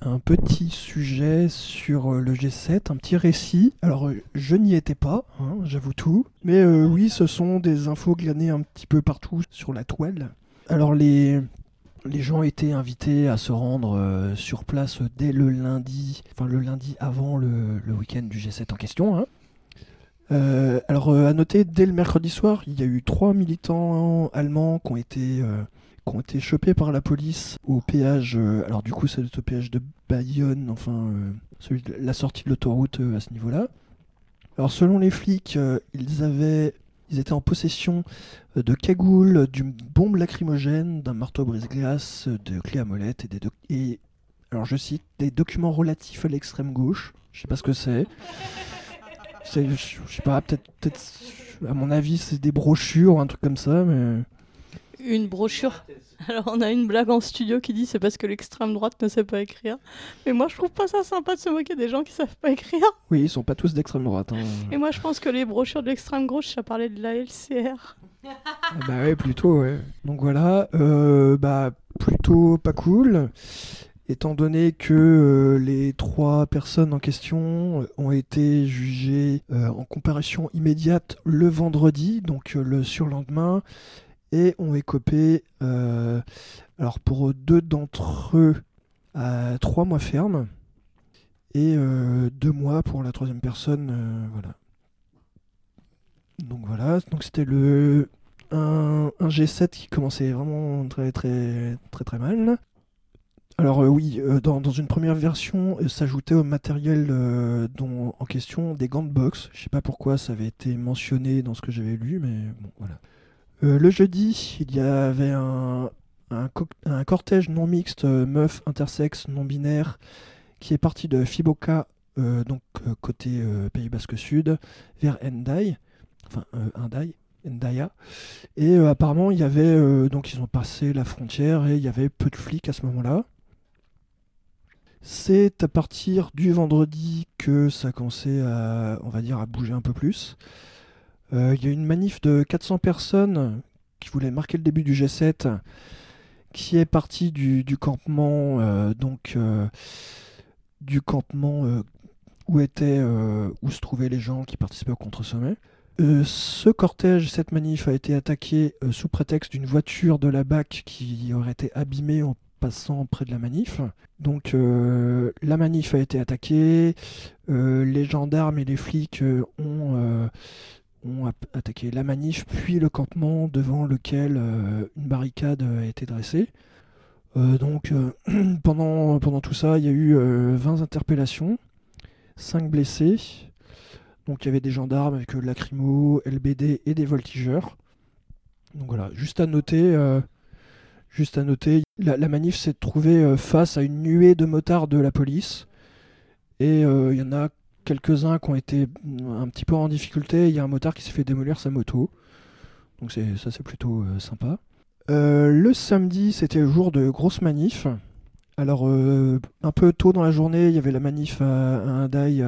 un petit sujet sur le G7, un petit récit. Alors, je n'y étais pas, hein, j'avoue tout. Mais oui, ce sont des infos glanées un petit peu partout sur la toile. Alors, les gens étaient invités à se rendre sur place dès le lundi avant le week-end du G7 en question. Hein. À noter, dès le mercredi soir, il y a eu 3 militants allemands qui ont été chopés par la police au péage. Alors du coup, c'est au péage de Bayonne, la sortie de l'autoroute à ce niveau-là. Alors selon les flics, ils étaient en possession de cagoules, d'une bombe lacrymogène, d'un marteau brise-glace, de clés à molette alors je cite, des documents relatifs à l'extrême gauche. Je sais pas ce que c'est. Je sais pas, peut-être, à mon avis, c'est des brochures ou un truc comme ça, mais... Une brochure. Alors on a une blague en studio qui dit c'est parce que l'extrême droite ne sait pas écrire. Mais moi je trouve pas ça sympa de se moquer des gens qui savent pas écrire. Oui, ils sont pas tous d'extrême droite. Hein. Et moi je pense que les brochures de l'extrême gauche, ça parlait de la LCR. Bah ouais, plutôt, ouais. Donc voilà, plutôt pas cool. Étant donné que les 3 personnes en question ont été jugées en comparution immédiate le vendredi, donc le surlendemain, et ont écopé, alors pour 2 d'entre eux, à 3 mois ferme, et 2 mois pour la 3e personne, voilà. Donc voilà, donc c'était un G7 qui commençait vraiment très très très très mal. Alors oui, dans une première version, s'ajoutait au matériel en question des gants de boxe. Je sais pas pourquoi ça avait été mentionné dans ce que j'avais lu, mais bon, voilà. Le jeudi, il y avait un cortège non mixte, meuf, intersexe, non-binaire, qui est parti de Fiboka, côté Pays Basque Sud, vers Hendaye, Hendaya. Et apparemment, il y avait, donc ils ont passé la frontière et il y avait peu de flics à ce moment-là. C'est à partir du vendredi que ça a commencé à bouger un peu plus. Il y a une manif de 400 personnes qui voulait marquer le début du G7, qui est partie du campement, où se trouvaient les gens qui participaient au contre-sommet. Ce cortège, cette manif a été attaquée sous prétexte d'une voiture de la BAC qui aurait été abîmée en passant près de la manif. Donc la manif a été attaquée, les gendarmes et les flics ont attaqué la manif, puis le campement devant lequel une barricade a été dressée. Pendant tout ça, il y a eu 20 interpellations, 5 blessés. Donc il y avait des gendarmes avec lacrymo, LBD et des voltigeurs. Donc voilà, juste à noter, la manif s'est trouvée face à une nuée de motards de la police. Et il y en a quelques-uns qui ont été un petit peu en difficulté. Il y a un motard qui s'est fait démolir sa moto. Donc c'est plutôt sympa. Le samedi, c'était le jour de grosse manif. Alors, un peu tôt dans la journée, il y avait la manif à Hendaye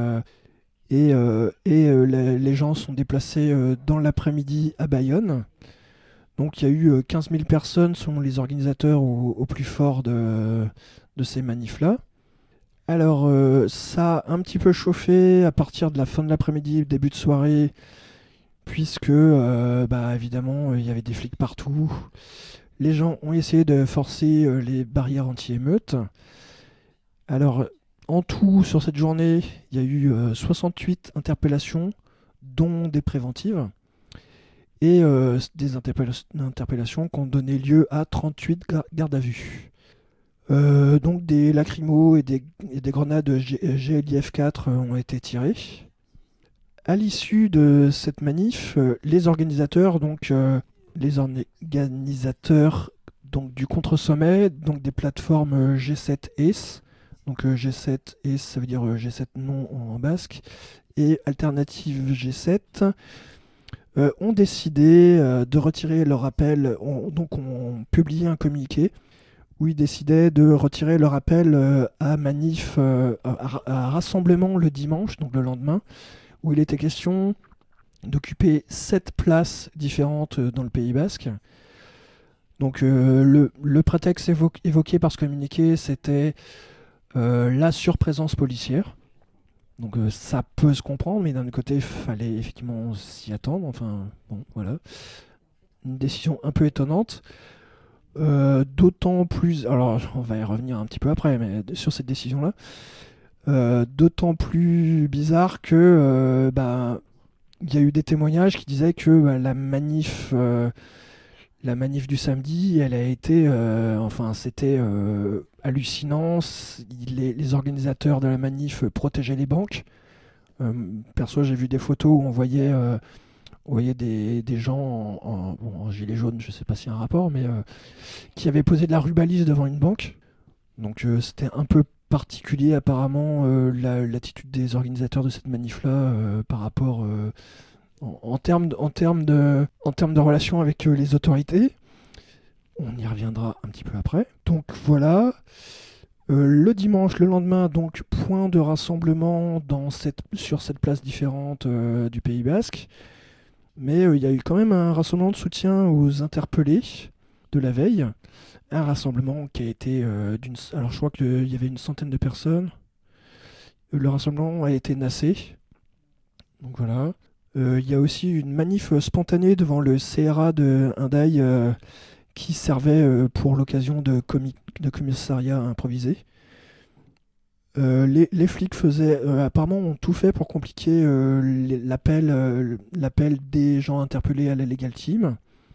les gens sont déplacés dans l'après-midi à Bayonne. Donc il y a eu 15 000 personnes selon les organisateurs au plus fort de ces manifs-là. Alors ça a un petit peu chauffé à partir de la fin de l'après-midi, début de soirée, puisque évidemment il y avait des flics partout. Les gens ont essayé de forcer les barrières anti-émeutes. Alors en tout, sur cette journée, il y a eu 68 interpellations, dont des préventives, et des interpellations qui ont donné lieu à 38 gardes à vue. Donc des lacrymos et des grenades GLIF 4 ont été tirées. À l'issue de cette manif, les organisateurs du contre-sommet, donc des plateformes G7 ACE, donc G7 ACE, ça veut dire G7 non en basque, et Alternative G7, ont décidé de retirer leur appel, ont publié un communiqué où ils décidaient de retirer leur appel à rassemblement le dimanche, donc le lendemain, où il était question d'occuper 7 places différentes dans le Pays Basque. Donc le prétexte évoqué par ce communiqué, c'était la surprésence policière. Donc ça peut se comprendre, mais d'un autre côté, il fallait effectivement s'y attendre. Enfin, bon, voilà. Une décision un peu étonnante. D'autant plus... Alors, on va y revenir un petit peu après, mais sur cette décision-là. D'autant plus bizarre que il y a eu des témoignages qui disaient que la manif du samedi, elle a été, c'était hallucinant. Les organisateurs de la manif protégeaient les banques. Perso, j'ai vu des photos où on voyait des gens en gilet jaune, je ne sais pas s'il y a un rapport, mais qui avaient posé de la rubalise devant une banque. Donc c'était un peu particulier apparemment l'attitude des organisateurs de cette manif-là par rapport en termes de relations avec les autorités. On y reviendra un petit peu après. Donc voilà. Le dimanche, le lendemain, donc point de rassemblement sur cette place différente du Pays Basque. Mais il y a eu quand même un rassemblement de soutien aux interpellés de la veille. Un rassemblement qui a été Alors je crois qu'il y avait une centaine de personnes. Le rassemblement a été nassé. Donc voilà. Il y a aussi une manif spontanée devant le CRA de Hendaye qui servait pour l'occasion de commissariat improvisé. Les flics apparemment ont tout fait pour compliquer l'appel des gens interpellés à la Legal Team.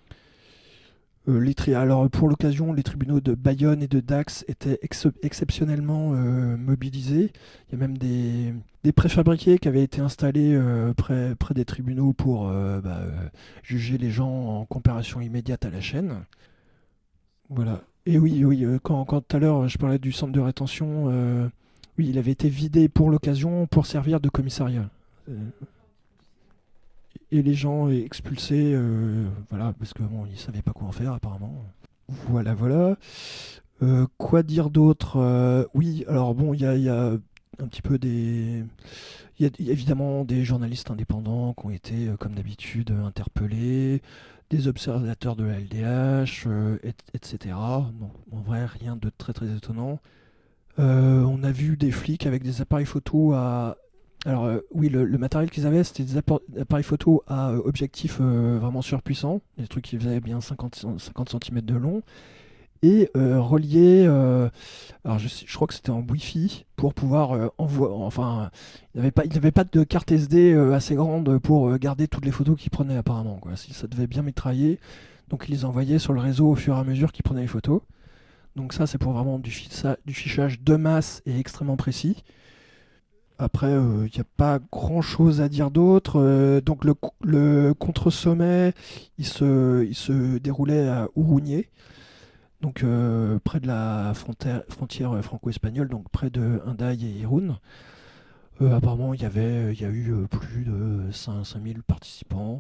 Alors pour l'occasion, les tribunaux de Bayonne et de Dax étaient exceptionnellement mobilisés. Il y a même des préfabriqués qui avaient été installés près des tribunaux pour juger les gens en comparution immédiate à la chaîne. Voilà. Et oui, quand tout à l'heure je parlais du centre de rétention, oui, il avait été vidé pour l'occasion pour servir de commissariat. Et les gens expulsés, voilà, parce que bon, ils savaient pas quoi en faire apparemment. Voilà. Quoi dire d'autre? Oui, alors bon, il y a un petit peu il y a évidemment des journalistes indépendants qui ont été, comme d'habitude, interpellés, des observateurs de la LDH, etc. Donc, en vrai, rien de très très étonnant. On a vu des flics avec des appareils photo à... Alors oui, le matériel qu'ils avaient, c'était des appareils photo à objectif vraiment surpuissant, des trucs qui faisaient bien 50 cm de long, et reliés, alors je crois que c'était en Wi-Fi, pour pouvoir envoyer... Enfin, il n'y avait pas de carte SD assez grande pour garder toutes les photos qu'ils prenaient apparemment, quoi. Si ça devait bien mitrailler, donc ils les envoyaient sur le réseau au fur et à mesure qu'ils prenaient les photos. Donc ça, c'est pour vraiment du fichage de masse et extrêmement précis. Après, il n'y a pas grand-chose à dire d'autre. Donc le contre-sommet, il se déroulait à Ourougné, donc près de la frontière franco-espagnole, donc près de Hendaye et Irún. Apparemment, il y a eu plus de 5000 participants.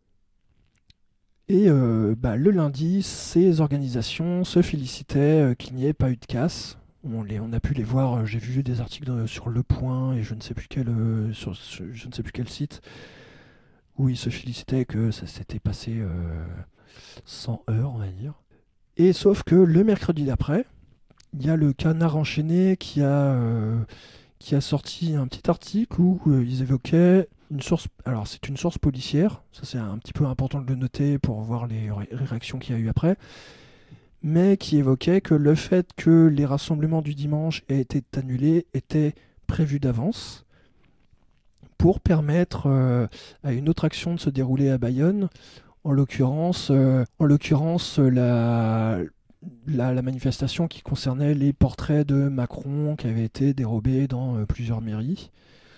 Et le lundi, ces organisations se félicitaient qu'il n'y ait pas eu de casse. On a pu les voir, j'ai vu des articles sur Le Point et je ne sais plus quel site, où ils se félicitaient que ça s'était passé sans heurts, on va dire. Et sauf que le mercredi d'après, il y a le Canard enchaîné qui a sorti un petit article où ils évoquaient une source. Alors c'est une source policière, ça c'est un petit peu important de le noter pour voir les réactions qu'il y a eu après, mais qui évoquait que le fait que les rassemblements du dimanche aient été annulés était prévu d'avance pour permettre à une autre action de se dérouler à Bayonne, en l'occurrence la manifestation qui concernait les portraits de Macron qui avaient été dérobés dans plusieurs mairies.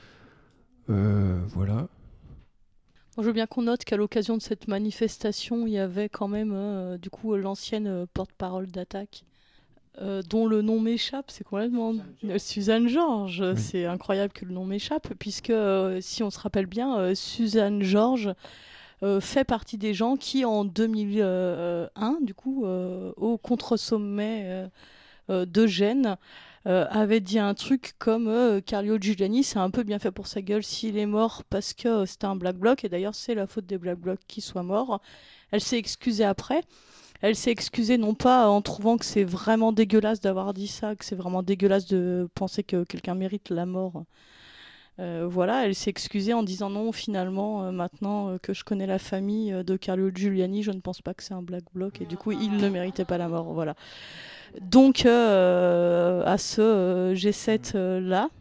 Voilà. Je veux bien qu'on note qu'à l'occasion de cette manifestation, il y avait quand même l'ancienne porte-parole d'Attaque, dont le nom m'échappe, c'est complètement... Suzanne Georges, oui. C'est incroyable que le nom m'échappe, puisque si on se rappelle bien, Suzanne Georges fait partie des gens qui, en 2001, au contre-sommet de Gênes, avait dit un truc comme Carlo Giuliani, c'est un peu bien fait pour sa gueule s'il est mort parce que c'était un Black Bloc, et d'ailleurs c'est la faute des Black Blocs qu'il soit mort. Elle s'est excusée après, Elle s'est excusée non pas en trouvant que c'est vraiment dégueulasse d'avoir dit ça, que c'est vraiment dégueulasse de penser que quelqu'un mérite la mort. Voilà, elle s'est excusée en disant non, finalement, maintenant que je connais la famille de Carlo Giuliani, je ne pense pas que c'est un black bloc et du coup, il ne méritait pas la mort. Voilà. Donc, à ce G7-là,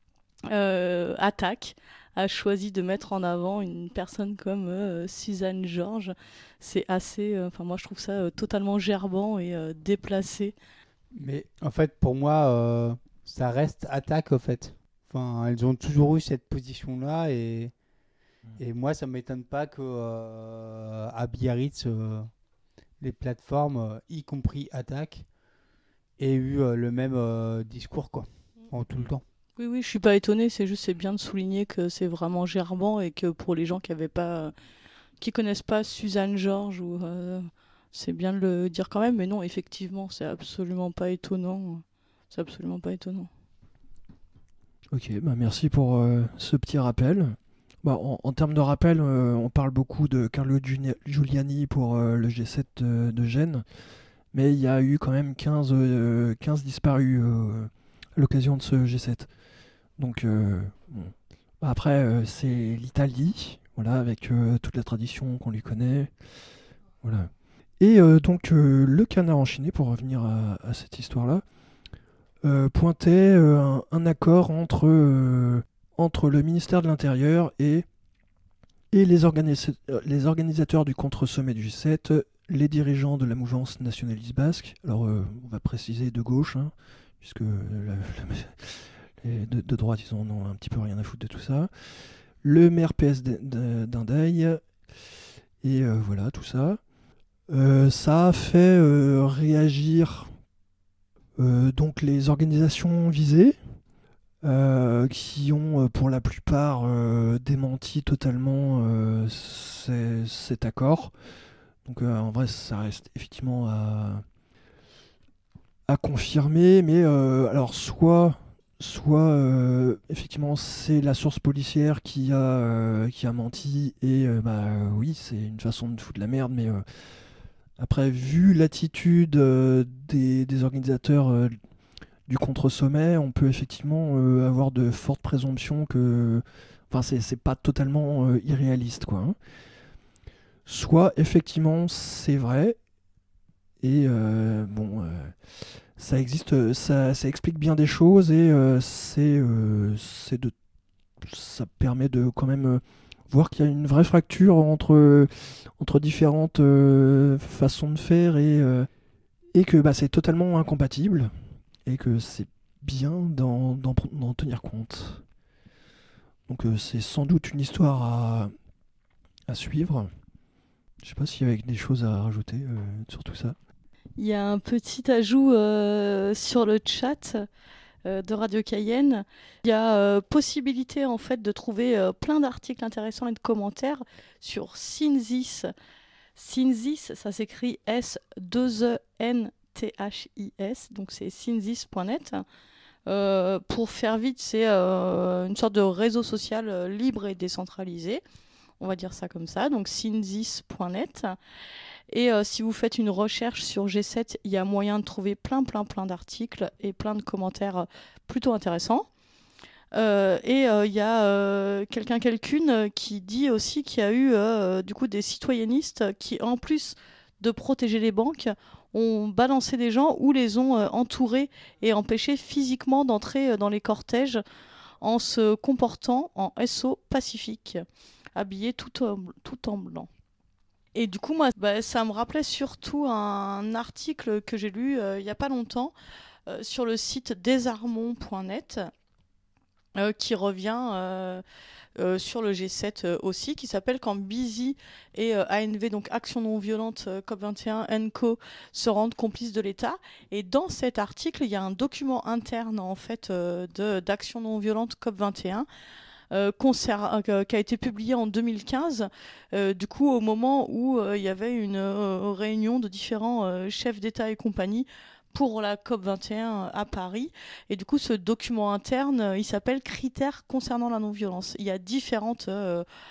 Attaque a choisi de mettre en avant une personne comme Suzanne Georges. C'est assez. Enfin, moi, je trouve ça totalement gerbant et déplacé. Mais en fait, pour moi, ça reste attaque, en fait. Enfin, elles ont toujours eu cette position-là et moi, ça m'étonne pas que à Biarritz, les plateformes, y compris attaque, aient eu le même discours, quoi, en tout le temps. Oui, oui, je suis pas étonnée. C'est bien de souligner que c'est vraiment gerbant et que pour les gens qui avaient pas, qui connaissent pas Suzanne Georges, c'est bien de le dire quand même. Mais non, effectivement, c'est absolument pas étonnant. C'est absolument pas étonnant. Ok, bah merci pour ce petit rappel. Bah, en termes de rappel, on parle beaucoup de Carlo Giuliani pour le G7 de Gênes, mais il y a eu quand même 15 disparus à l'occasion de ce G7. Donc, bon. Bah, après, c'est l'Italie, voilà, avec toute la tradition qu'on lui connaît. Voilà. Et donc, le canard enchaîné, pour revenir à cette histoire-là, pointait un accord entre le ministère de l'Intérieur et les organisateurs du contre-sommet du G7, les dirigeants de la mouvance nationaliste basque. Alors, on va préciser de gauche, hein, puisque les de droite, ils en ont un petit peu rien à foutre de tout ça. Le maire PS d'Indaille, et voilà, tout ça. Ça a fait réagir donc les organisations visées, qui ont pour la plupart démenti totalement cet accord. Donc en vrai, ça reste effectivement à confirmer, mais alors soit effectivement c'est la source policière qui a menti, et bah oui, c'est une façon de foutre la merde, mais après, vu l'attitude des organisateurs du contre-sommet, on peut effectivement avoir de fortes présomptions que. Enfin, c'est pas totalement irréaliste, quoi. Hein. Soit, effectivement, c'est vrai, et bon, ça existe, ça explique bien des choses, et ça permet de quand même voir qu'il y a une vraie fracture entre différentes façons de faire, et que bah, c'est totalement incompatible, et que c'est bien d'en tenir compte. Donc c'est sans doute une histoire à suivre. Je sais pas s'il y avait des choses à rajouter sur tout ça. Il y a un petit ajout sur le chat de Radio Cayenne. Il y a possibilité en fait de trouver plein d'articles intéressants et de commentaires sur Synthis. Synthis, ça s'écrit S2ENTHIS, donc c'est synthis.net. Pour faire vite, c'est une sorte de réseau social libre et décentralisé. On va dire ça comme ça, donc synthis.net. Et si vous faites une recherche sur G7, il y a moyen de trouver plein d'articles et plein de commentaires plutôt intéressants. Et il y a quelqu'une qui dit aussi qu'il y a eu du coup des citoyennistes qui, en plus de protéger les banques, ont balancé des gens ou les ont entourés et empêchés physiquement d'entrer dans les cortèges en se comportant en SO pacifique, habillés tout en blanc. Et du coup, moi, ça me rappelait surtout un article que j'ai lu il n'y a pas longtemps sur le site désarmons.net qui revient sur le G7 aussi, qui s'appelle Quand Busy et ANV, donc Action Non Violente COP21 Co, se rendent complices de l'État. Et dans cet article, il y a un document interne en fait d'Action Non Violente COP21 qui a été publié en 2015, du coup au moment où il y avait une réunion de différents chefs d'État et compagnie pour la COP21 à Paris. Et du coup, ce document interne, il s'appelle Critères concernant la non-violence. Il y a différentes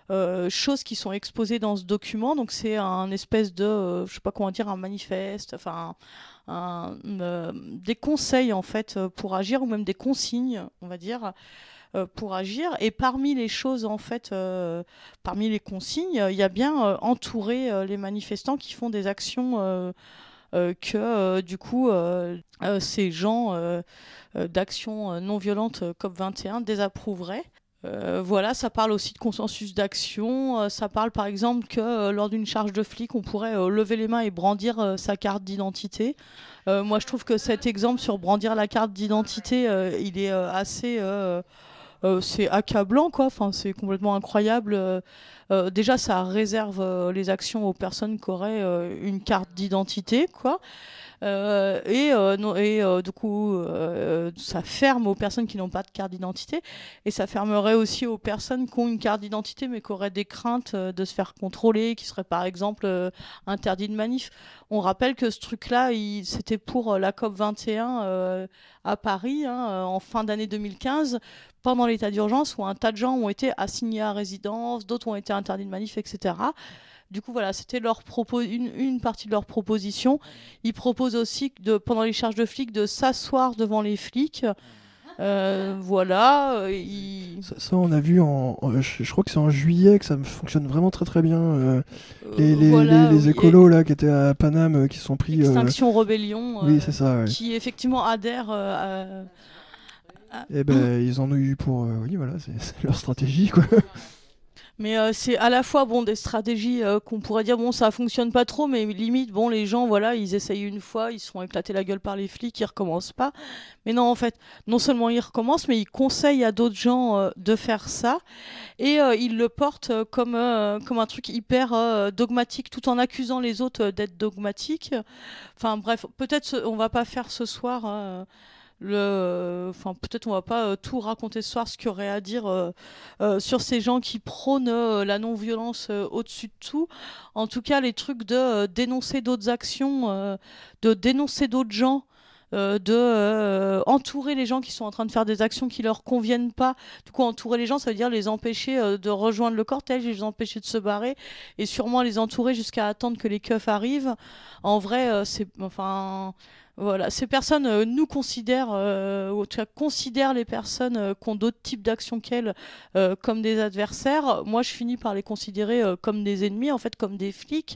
choses qui sont exposées dans ce document. Donc c'est un espèce de, je sais pas comment dire, un manifeste, enfin des conseils en fait pour agir, ou même des consignes, on va dire, pour agir. Et parmi les choses en fait, parmi les consignes, il y a bien entourer les manifestants qui font des actions que du coup ces gens d'action non violente COP21 désapprouveraient. Voilà, ça parle aussi de consensus d'action. Ça parle par exemple que lors d'une charge de flic, on pourrait lever les mains et brandir sa carte d'identité. Moi, je trouve que cet exemple sur brandir la carte d'identité, il est assez... c'est accablant, quoi. Enfin, c'est complètement incroyable. Déjà, ça réserve les actions aux personnes qui auraient une carte d'identité, quoi. Du coup, ça ferme aux personnes qui n'ont pas de carte d'identité, et ça fermerait aussi aux personnes qui ont une carte d'identité mais qui auraient des craintes de se faire contrôler, qui seraient par exemple interdits de manif. On rappelle que ce truc-là, c'était pour la COP21 à Paris, en fin d'année 2015, pendant l'état d'urgence, où un tas de gens ont été assignés à résidence, d'autres ont été interdits de manif, etc. Du coup, voilà, c'était une partie de leur proposition. Ils proposent aussi, pendant les charges de flics, de s'asseoir devant les flics. Voilà. Ça, on a vu, je crois que c'est en juillet que ça fonctionne vraiment très très bien. Les écolos là, qui étaient à Paname, qui sont pris... Extinction Rebellion, oui, c'est ça, ouais. Qui effectivement adhèrent Et ben, ils en ont eu pour... oui, voilà, c'est leur stratégie, quoi. Mais c'est à la fois des stratégies qu'on pourrait dire ça fonctionne pas trop, mais limite les gens voilà, ils essayent une fois, ils se font éclater la gueule par les flics, ils recommencent pas. Mais non, en fait, non seulement ils recommencent, mais ils conseillent à d'autres gens de faire ça, et ils le portent comme un truc hyper dogmatique, tout en accusant les autres d'être dogmatiques. Enfin bref, peut-être on va pas faire ce soir peut-être on va pas tout raconter ce soir, ce qu'il y aurait à dire sur ces gens qui prônent la non-violence au-dessus de tout. En tout cas, les trucs de dénoncer d'autres actions, de dénoncer d'autres gens, entourer les gens qui sont en train de faire des actions qui leur conviennent pas. Du coup, entourer les gens, ça veut dire les empêcher de rejoindre le cortège, les empêcher de se barrer, et sûrement les entourer jusqu'à attendre que les keufs arrivent. En vrai, voilà, ces personnes nous considèrent, ou en tout cas considèrent les personnes qui ont d'autres types d'actions qu'elles comme des adversaires. Moi, je finis par les considérer comme des ennemis, en fait, comme des flics.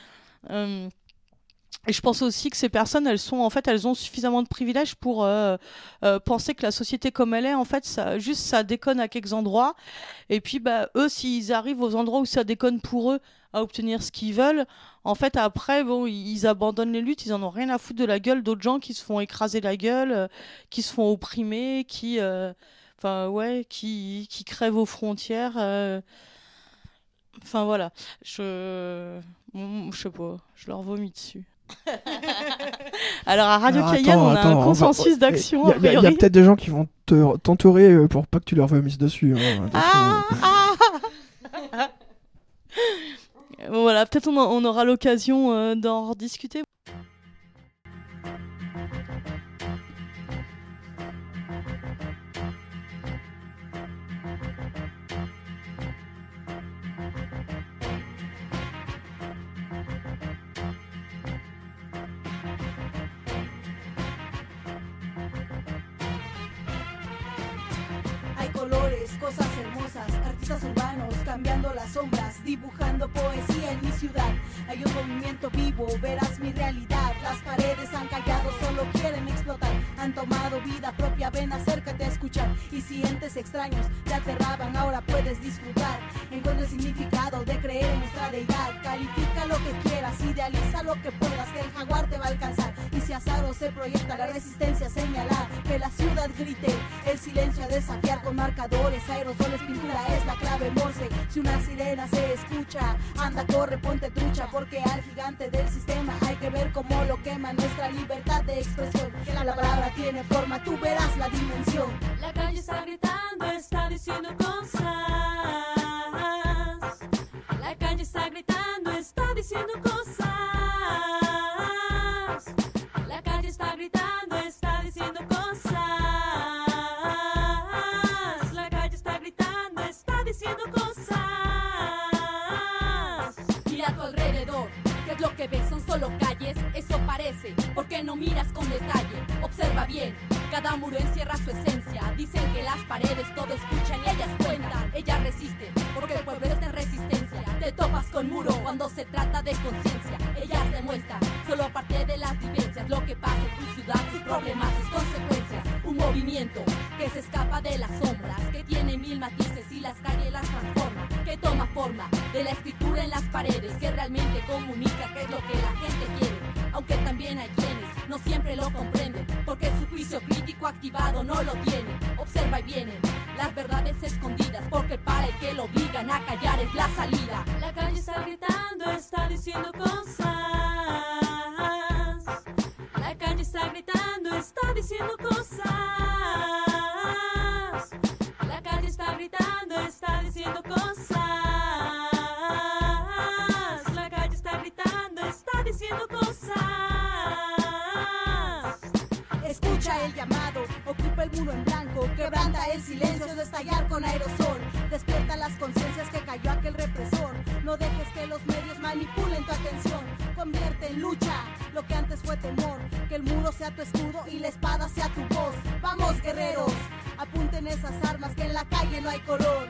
Et je pense aussi que ces personnes, elles ont suffisamment de privilèges pour penser que la société comme elle est, en fait, ça déconne à quelques endroits. Et puis, eux, s'ils arrivent aux endroits où ça déconne pour eux, à obtenir ce qu'ils veulent, en fait, après, ils abandonnent les luttes, ils en ont rien à foutre de la gueule d'autres gens qui se font écraser la gueule, qui se font opprimer, qui crèvent aux frontières. Enfin, voilà. Je sais pas, je leur vomis dessus. Alors à Radio Cayenne, on a un consensus d'action. Il y a peut-être des gens qui vont t'entourer pour pas que tu leur vomisses dessus. Voilà, peut-être on aura l'occasion d'en rediscuter. Cosas hermosas, artistas urbanos cambiando las sombras, dibujando poesía en mi ciudad. Hay un movimiento vivo, verás mi realidad. Las paredes han callado, solo quieren explotar. Han tomado vida propia, ven, acércate a escuchar. Y si entes extraños te aterraban, ahora puedes disfrutar. Encuentra el significado de creer en nuestra deidad. Califica lo que quieras, idealiza lo que puedas, que el jaguar te va a alcanzar. Y si Azaro se proyecta, la resistencia señalar, que la ciudad grite, el silencio a desafiar con marcadores, aerosoles, pintura es la clave morse. Si una sirena se escucha, anda, corre, ponte trucha, porque al gigante del sistema hay que ver cómo lo quema nuestra libertad de expresión. Que la palabra tiene forma, tú verás la dimensión. La calle está gritando, está diciendo cosas. La calle está gritando, está diciendo cosas. La calle está gritando, está diciendo cosas. La calle está gritando, está diciendo cosas. que no miras con detalle. Observa bien, cada muro encierra su esencia. Dicen que las paredes todo escuchan y ellas cuentan. Ellas resisten, porque el pueblo está en resistencia. Te topas con muro cuando se trata de conciencia. Ellas demuestran, solo parte de las vivencias, lo que pasa en tu ciudad, sus problemas, sus consecuencias. Un movimiento que se escapa de las sombras, que tiene mil matices y las calles las transforma, que toma forma de la escritura en las paredes, que realmente comunica qué es lo que la gente quiere. Aunque también hay quienes no siempre lo comprenden, porque su juicio crítico activado no lo tienen. Observa y vienen las verdades escondidas, porque para el que lo obligan a callar es la salida. La calle está gritando, está diciendo cosas. La calle está gritando, está diciendo cosas. La calle está gritando, está diciendo cosas. La calle está gritando, está diciendo cosas. Escucha el llamado, ocupa el muro en blanco, quebranta el silencio de estallar con aerosol. Despierta las conciencias que cayó aquel represor. No dejes que los medios manipulen tu atención. Convierte en lucha lo que antes fue temor. Que el muro sea tu escudo y la espada sea tu voz. Vamos guerreros, apunten esas armas que en la calle no hay color.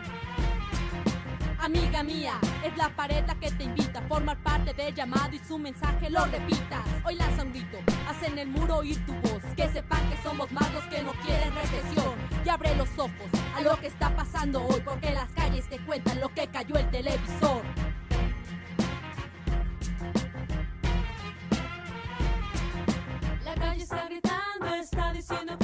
Amiga mía, es la pared la que te invita a formar parte del llamado y su mensaje lo repitas. Hoy lanza un grito, haz en el muro oír tu voz, que sepan que somos más los que no quieren represión. Y abre los ojos a lo que está pasando hoy, porque las calles te cuentan lo que cayó el televisor. La calle está gritando, está diciendo